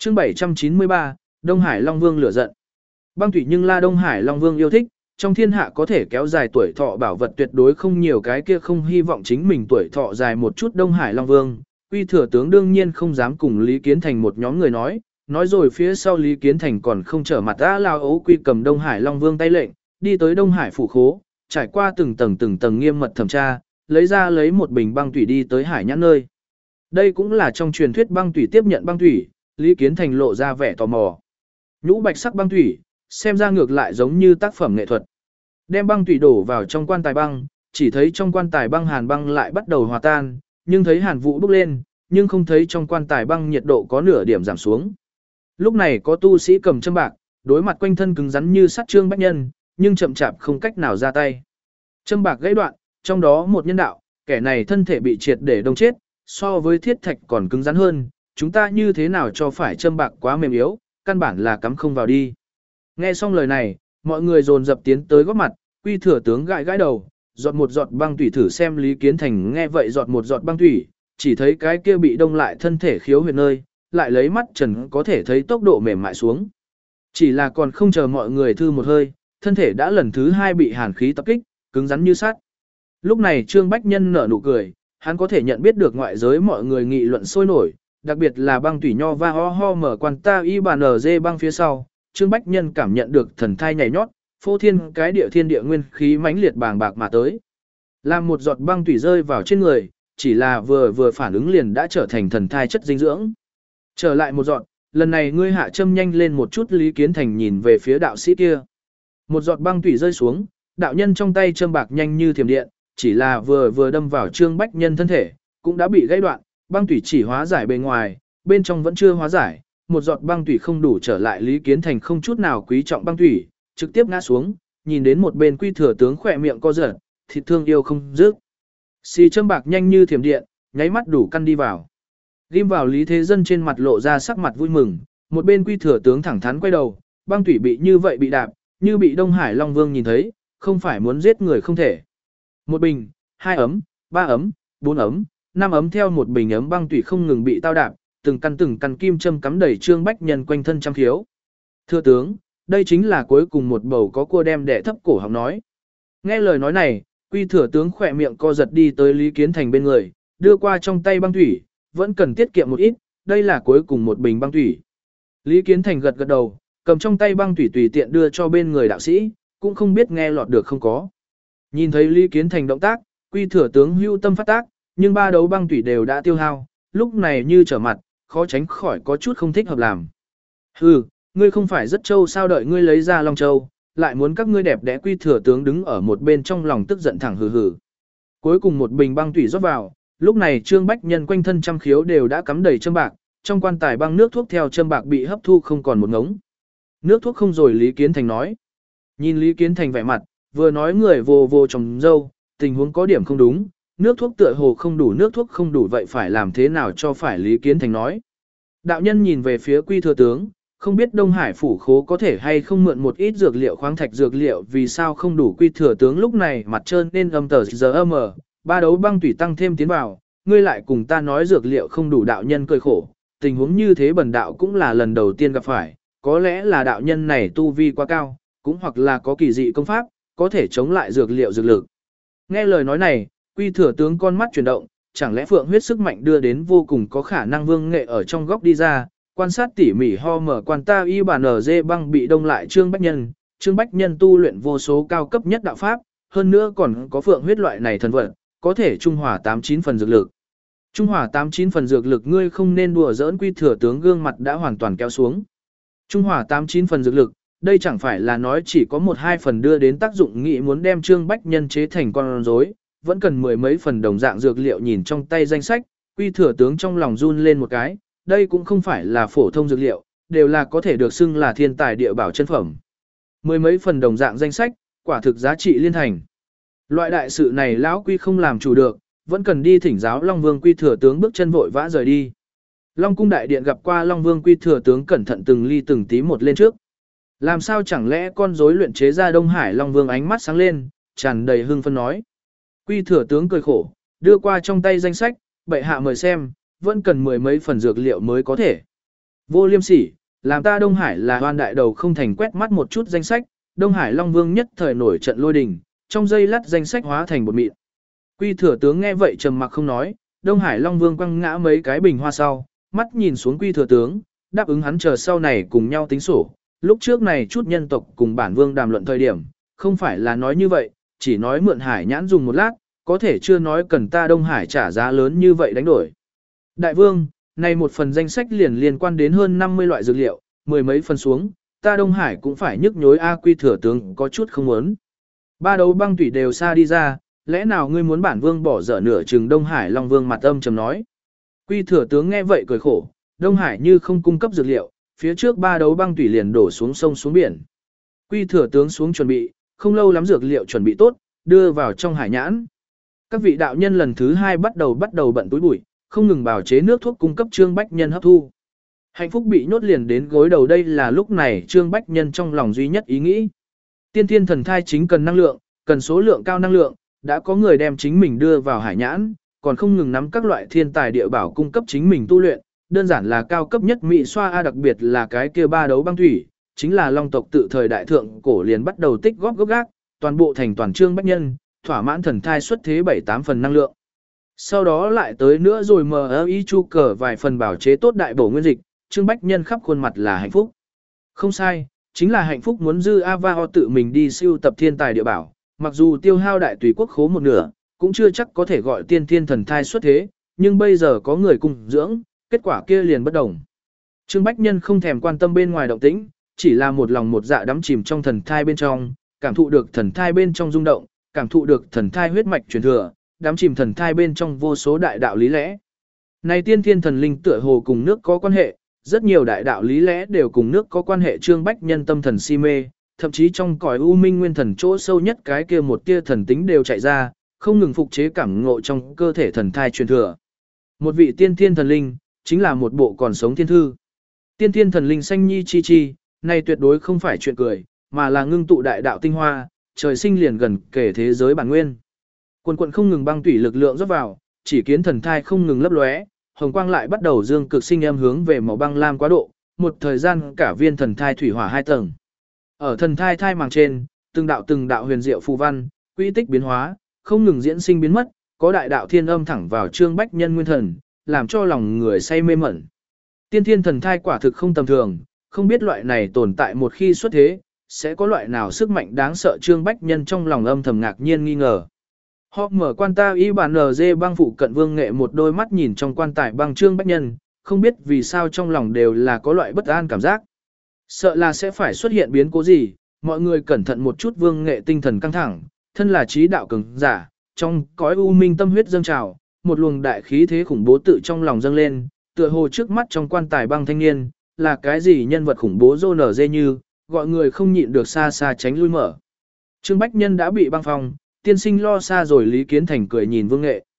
Chương 793, Đông Hải Long Vương lửa giận. Băng thủy nhưng La Đông Hải Long Vương yêu thích, trong thiên hạ có thể kéo dài tuổi thọ bảo vật tuyệt đối không nhiều, cái kia không hy vọng chính mình tuổi thọ dài một chút. Đông Hải Long Vương, Quy Thừa Tướng đương nhiên không dám cùng Lý Kiến Thành một nhóm người nói rồi phía sau Lý Kiến Thành còn không trở mặt ra lao ấu Quy cầm Đông Hải Long Vương tay lệnh, đi tới Đông Hải phủ khố, trải qua từng tầng nghiêm mật thẩm tra, lấy một bình băng thủy đi tới hải nhãn nơi. Đây cũng là trong truyền thuyết băng thủy. Tiếp nhận băng thủy, Lý Kiến Thành lộ ra vẻ tò mò. Nhũ bạch sắc băng thủy, xem ra ngược lại giống như tác phẩm nghệ thuật. Đem băng thủy đổ vào trong quan tài băng, chỉ thấy trong quan tài băng hàn băng lại bắt đầu hòa tan, nhưng thấy hàn vụ bốc lên, nhưng không thấy trong quan tài băng nhiệt độ có nửa điểm giảm xuống. Lúc này có tu sĩ cầm châm bạc, đối mặt quanh thân cứng rắn như sắt Trương Bách Nhân, nhưng chậm chạp không cách nào ra tay. Châm bạc gãy đoạn, trong đó một nhân đạo, kẻ này thân thể bị triệt để đông chết, so với thiết thạch còn cứng rắn hơn, chúng ta như thế nào cho phải châm bạc quá mềm yếu, căn bản là cắm không vào đi. Nghe xong lời này, mọi người dồn dập tiến tới góp mặt, Quy Thừa Tướng gãi đầu, giọt một giọt băng thủy thử xem. Lý Kiến Thành nghe vậy giọt một giọt băng thủy, chỉ thấy cái kia bị đông lại thân thể khiếu huyệt nơi, lại lấy mắt trần có thể thấy tốc độ mềm mại xuống. Chỉ là còn không chờ mọi người thư một hơi, thân thể đã lần thứ hai bị hàn khí tập kích, cứng rắn như sắt. Lúc này Trương Bách Nhân nở nụ cười, hắn có thể nhận biết được ngoại giới mọi người nghị luận sôi nổi, đặc biệt là băng thủy nho va ho mở quan ta y bàn ở dê băng phía sau. Trương Bách Nhân cảm nhận được thần thai nhảy nhót, phô thiên cái địa thiên địa nguyên khí mãnh liệt bàng bạc mà tới. Làm một giọt băng thủy rơi vào trên người, chỉ là vừa phản ứng liền đã trở thành thần thai chất dinh dưỡng. Trở lại một giọt, lần này ngươi hạ châm nhanh lên một chút. Lý Kiến Thành nhìn về phía đạo sĩ kia. Một giọt băng thủy rơi xuống, đạo nhân trong tay châm bạc nhanh như thiểm điện, chỉ là vừa đâm vào Trương Bách Nhân thân thể, cũng đã bị gãy đoạn, băng thủy chỉ hóa giải bề ngoài, bên trong vẫn chưa hóa giải. Một giọt băng thủy không đủ trở lại. Lý Kiến Thành không chút nào quý trọng băng thủy, trực tiếp ngã xuống, nhìn đến một bên Quy Thừa Tướng khỏe miệng co giật, thịt thương yêu không dứt. Xì châm bạc nhanh như thiểm điện, nháy mắt đủ căn đi vào. Ghim vào Lý Thế Dân trên mặt lộ ra sắc mặt vui mừng, một bên Quy Thừa Tướng thẳng thắn quay đầu, băng thủy bị như vậy bị đạp, như bị Đông Hải Long Vương nhìn thấy, không phải muốn giết người không thể. Một bình, 2 ấm, 3 ấm, 4 ấm, 5 ấm theo một bình ấm băng thủy không ngừng bị tao đạp, từng căn kim châm cắm đầy Trương Bách Nhân quanh thân trăm khiếu. Thưa tướng, đây chính là cuối cùng một bầu có cua đem đẻ thấp cổ họng nói. Nghe lời nói này, Quy Thừa Tướng khỏe miệng co giật đi tới Lý Kiến Thành bên người, đưa qua trong tay băng thủy, vẫn cần tiết kiệm một ít, đây là cuối cùng một bình băng thủy. Lý Kiến Thành gật gật đầu, cầm trong tay băng thủy tùy tiện đưa cho bên người đạo sĩ, cũng không biết nghe lọt được không có. Nhìn thấy Lý Kiến Thành động tác, Quy Thừa Tướng hưu tâm phát tác, nhưng ba đấu băng thủy đều đã tiêu hao, lúc này như trở mặt, khó tránh khỏi có chút không thích hợp làm. Hừ, ngươi không phải rất trâu sao, đợi ngươi lấy ra Long Châu, lại muốn các ngươi đẹp đẽ. Quy Thừa Tướng đứng ở một bên trong lòng tức giận thẳng hừ hừ. Cuối cùng một bình băng thủy rót vào, lúc này Trương Bách Nhân quanh thân trăm khiếu đều đã cắm đầy châm bạc, trong quan tài băng nước thuốc theo châm bạc bị hấp thu không còn một ngống. Nước thuốc không rồi. Lý Kiến Thành nói. Nhìn Lý Kiến Thành vẻ mặt, vừa nói người vô trồng dâu, tình huống có điểm không đúng, nước thuốc tựa hồ không đủ, nước thuốc không đủ vậy phải làm thế nào cho phải. Lý Kiến Thành nói. Đạo nhân nhìn về phía Quy Thừa Tướng, không biết Đông Hải phủ khố có thể hay không mượn một ít dược liệu, khoáng thạch dược liệu, vì sao không đủ. Quy Thừa Tướng lúc này mặt trơn nên âm tờ giờ mờ, ba đấu băng thủy tăng thêm tiến vào, ngươi lại cùng ta nói dược liệu không đủ. Đạo nhân cười khổ, tình huống như thế bần đạo cũng là lần đầu tiên gặp phải, có lẽ là đạo nhân này tu vi quá cao, cũng hoặc là có kỳ dị công pháp, có thể chống lại dược liệu dược lực. Nghe lời nói này, Quy Thừa Tướng con mắt chuyển động, chẳng lẽ phượng huyết sức mạnh đưa đến vô cùng có khả năng Vương Nghệ ở trong góc đi ra, quan sát tỉ mỉ ho mở quan ta y bản ở dê băng bị đông lại Trương Bách Nhân tu luyện vô số cao cấp nhất đạo pháp, hơn nữa còn có phượng huyết loại này thần vật, có thể trung hòa 89 phần dược lực. Trung hòa 89 phần dược lực, ngươi không nên đùa giỡn. Quy Thừa Tướng gương mặt đã hoàn toàn kéo xuống. Trung hòa 89 phần dược lực, đây chẳng phải là nói chỉ có 1-2 phần đưa đến tác dụng, nghĩ muốn đem Trương Bách Nhân chế thành con rối, vẫn cần mười mấy phần đồng dạng dược liệu. Nhìn trong tay danh sách, Quy Thừa Tướng trong lòng run lên một cái, đây cũng không phải là phổ thông dược liệu, đều là có thể được xưng là thiên tài địa bảo chân phẩm. Mười mấy phần đồng dạng danh sách, quả thực giá trị liên thành. Loại đại sự này lão Quy không làm chủ được, vẫn cần đi thỉnh giáo Long Vương. Quy Thừa Tướng bước chân vội vã rời đi. Long cung đại điện gặp qua Long Vương, Quy Thừa Tướng cẩn thận từng ly từng tí một lên trước. Làm sao chẳng lẽ con rối luyện chế ra Đông Hải Long Vương? Ánh mắt sáng lên, tràn đầy hưng phấn nói. Quy Thừa Tướng cười khổ, đưa qua trong tay danh sách, bệ hạ mời xem, vẫn cần mười mấy phần dược liệu mới có thể. Vô liêm sỉ, làm ta Đông Hải là hoan đại đầu không thành quét mắt một chút danh sách, Đông Hải Long Vương nhất thời nổi trận lôi đình, trong giây lát danh sách hóa thành bột mịn. Quy thừa tướng nghe vậy trầm mặc không nói, Đông Hải Long Vương quăng ngã mấy cái bình hoa sau, mắt nhìn xuống Quy thừa tướng, đáp ứng hắn chờ sau này cùng nhau tính sổ. Lúc trước này chút nhân tộc cùng bản vương đàm luận thời điểm, không phải là nói như vậy, chỉ nói mượn hải nhãn dùng một lát, có thể chưa nói cần ta Đông Hải trả giá lớn như vậy đánh đổi. Đại vương, này một phần danh sách liền liên quan đến hơn 50 loại dược liệu, mười mấy phần xuống, ta Đông Hải cũng phải nhức nhối A. Quy thừa tướng có chút không muốn. Ba đấu băng tủy đều xa đi ra, lẽ nào ngươi muốn bản vương bỏ dở nửa chừng? Đông Hải Long Vương mặt âm trầm nói. Quy thừa tướng nghe vậy cười khổ, Đông Hải như không cung cấp dược liệu, phía trước ba đấu băng tủy liền đổ xuống sông xuống biển. Quy thừa tướng xuống chuẩn bị, không lâu lắm dược liệu chuẩn bị tốt, đưa vào trong hải nhãn. Các vị đạo nhân lần thứ 2 bắt đầu bận túi bụi, không ngừng bào chế nước thuốc cung cấp Trương Bách Nhân hấp thu. Hạnh phúc bị nhốt liền đến gối đầu, đây là lúc này Trương Bách Nhân trong lòng duy nhất ý nghĩ. Tiên thiên thần thai chính cần năng lượng, cần số lượng cao năng lượng, đã có người đem chính mình đưa vào hải nhãn, còn không ngừng nắm các loại thiên tài địa bảo cung cấp chính mình tu luyện, đơn giản là cao cấp nhất mỹ xoa A, đặc biệt là cái kia ba đấu băng thủy, chính là long tộc tự thời đại thượng cổ liền bắt đầu tích góp gốc gác, toàn bộ thành toàn Trương Bách Nhân, thỏa mãn thần thai xuất thế 7-8 phần năng lượng. Sau đó lại tới nữa rồi MI chu cờ vài phần bảo chế tốt đại bổ nguyên dịch, Trương Bách Nhân khắp khuôn mặt là hạnh phúc. Không sai, chính là hạnh phúc muốn dư Avao tự mình đi siêu tập thiên tài địa bảo, mặc dù tiêu hao đại tùy quốc khố một nửa, cũng chưa chắc có thể gọi tiên thiên thần thai xuất thế, nhưng bây giờ có người cung dưỡng, kết quả kia liền bất đồng. Trương Bách Nhân không thèm quan tâm bên ngoài động tĩnh, chỉ là một lòng một dạ đắm chìm trong thần thai bên trong, cảm thụ được thần thai bên trong rung động, cảm thụ được thần thai huyết mạch truyền thừa, đắm chìm thần thai bên trong vô số đại đạo lý lẽ. Này tiên thiên thần linh tựa hồ cùng nước có quan hệ, rất nhiều đại đạo lý lẽ đều cùng nước có quan hệ. Trương Bách Nhân tâm thần si mê, thậm chí trong cõi u minh nguyên thần chỗ sâu nhất cái kia một tia thần tính đều chạy ra, không ngừng phục chế cảm ngộ trong cơ thể thần thai truyền thừa. Một vị tiên thiên thần linh, chính là một bộ còn sống thiên thư. Tiên thiên thần linh sanh nhi chi chi, này tuyệt đối không phải chuyện cười, mà là ngưng tụ đại đạo tinh hoa, trời sinh liền gần kể thế giới bản nguyên. Quần quần không ngừng băng tủy lực lượng rót vào, chỉ kiến thần thai không ngừng lấp lóe, hồng quang lại bắt đầu dương cực sinh em hướng về màu băng lam quá độ, một thời gian cả viên thần thai thủy hỏa 2 tầng. Ở thần thai thai màng trên, từng đạo huyền diệu phù văn, quy tích biến hóa, không ngừng diễn sinh biến mất, có đại đạo thiên âm thẳng vào Trương Bách Nhân nguyên thần, làm cho lòng người say mê mẩn. Tiên thiên thần thai quả thực không tầm thường, không biết loại này tồn tại một khi xuất thế, sẽ có loại nào sức mạnh đáng sợ. Trương Bách Nhân trong lòng âm thầm ngạc nhiên nghi ngờ. Họ mở quan ta y bản NG băng phụ cận Vương Nghệ một đôi mắt nhìn trong quan tài băng Trương Bách Nhân, không biết vì sao trong lòng đều là có loại bất an cảm giác. Sợ là sẽ phải xuất hiện biến cố gì, mọi người cẩn thận một chút. Vương Nghệ tinh thần căng thẳng, thân là trí đạo cường giả, trong cõi u minh tâm huyết dâng trào, một luồng đại khí thế khủng bố tự trong lòng dâng lên, tựa hồ trước mắt trong quan tài băng thanh niên, là cái gì nhân vật khủng bố rô nở dê như, gọi người không nhịn được xa xa tránh lui mở. Trương Bách Nhân đã bị băng phong, tiên sinh lo xa rồi. Lý Kiến Thành cười nhìn Vương Nghệ.